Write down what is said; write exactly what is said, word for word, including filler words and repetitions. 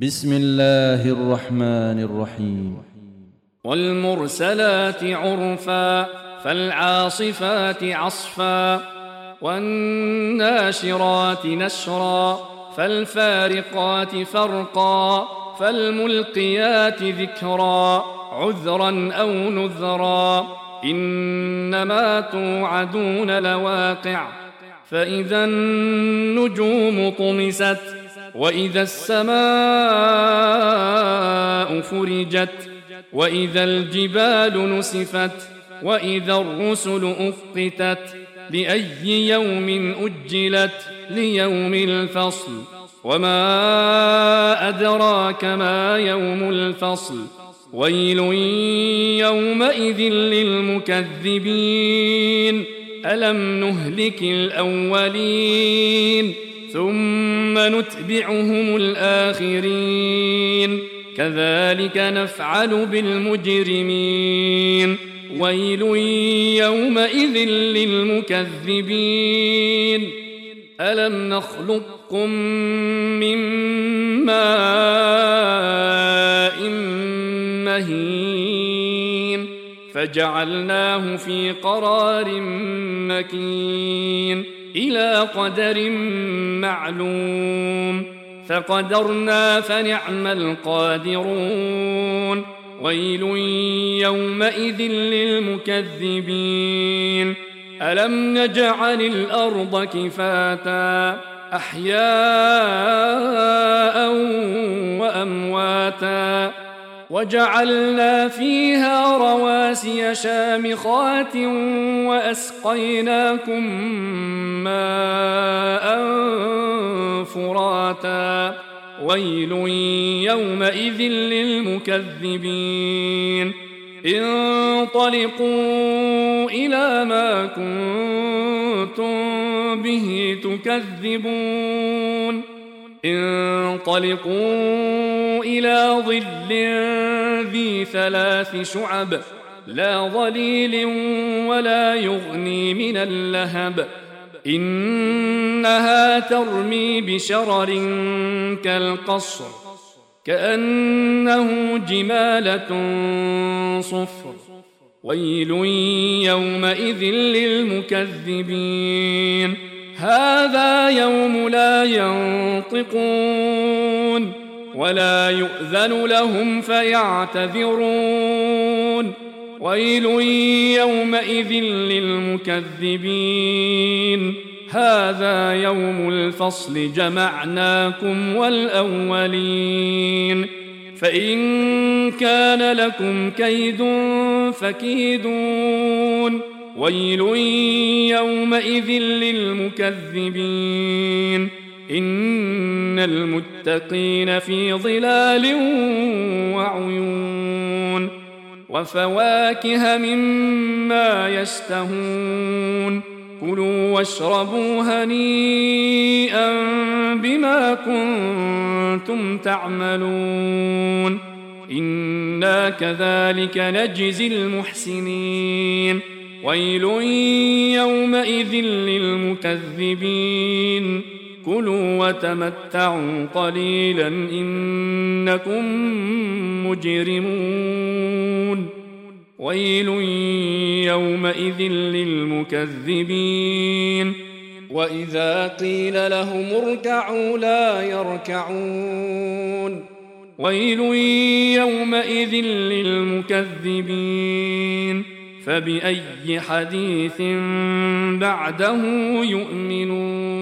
بسم الله الرحمن الرحيم. والمرسلات عرفا فالعاصفات عصفا والناشرات نشرا فالفارقات فرقا فالملقيات ذكرا عذرا أو نذرا إنما توعدون لواقع فإذا النجوم طمست وإذا السماء فرجت وإذا الجبال نسفت وإذا الرسل أقتت لأي يوم أجلت ليوم الفصل وما أدراك ما يوم الفصل ويل يومئذ للمكذبين ألم نهلك الأولين ثم نتبعهم الآخرين كذلك نفعل بالمجرمين ويل يومئذ للمكذبين ألم نخلقكم من ماء مهين فجعلناه في قرار مكين إلى قدر معلوم فقدرنا فنعم القادرون ويل يومئذ للمكذبين ألم نجعل الأرض كفاتا أحياء وأمواتا وجعلنا فيها رواسي شامخات وأسقيناكم ماء فراتا ويل يومئذ للمكذبين انطلقوا إلى ما كنتم به تكذبون انطلقوا إلى ظل ذي ثلاث شعب لا ظليل ولا يغني من اللهب إنها ترمي بشرر كالقصر كأنه جمالة صفر ويل يومئذ للمكذبين هذا يوم لا ينطقون ولا يؤذن لهم فيعتذرون ويل يومئذ للمكذبين هذا يوم الفصل جمعناكم والأولين فإن كان لكم كيد فكيدون ويل يومئذ للمكذبين إن المتقين في ظلال وعيون وفواكه مما يشتهون كلوا واشربوا هنيئا بما كنتم تعملون إنا كذلك نجزي المحسنين ويل يومئذ للمكذبين كلوا وتمتعوا قليلا إنكم مجرمون ويل يومئذ للمكذبين وإذا قيل لهم اركعوا لا يركعون ويل يومئذ للمكذبين فبأي حديث بعده يؤمنون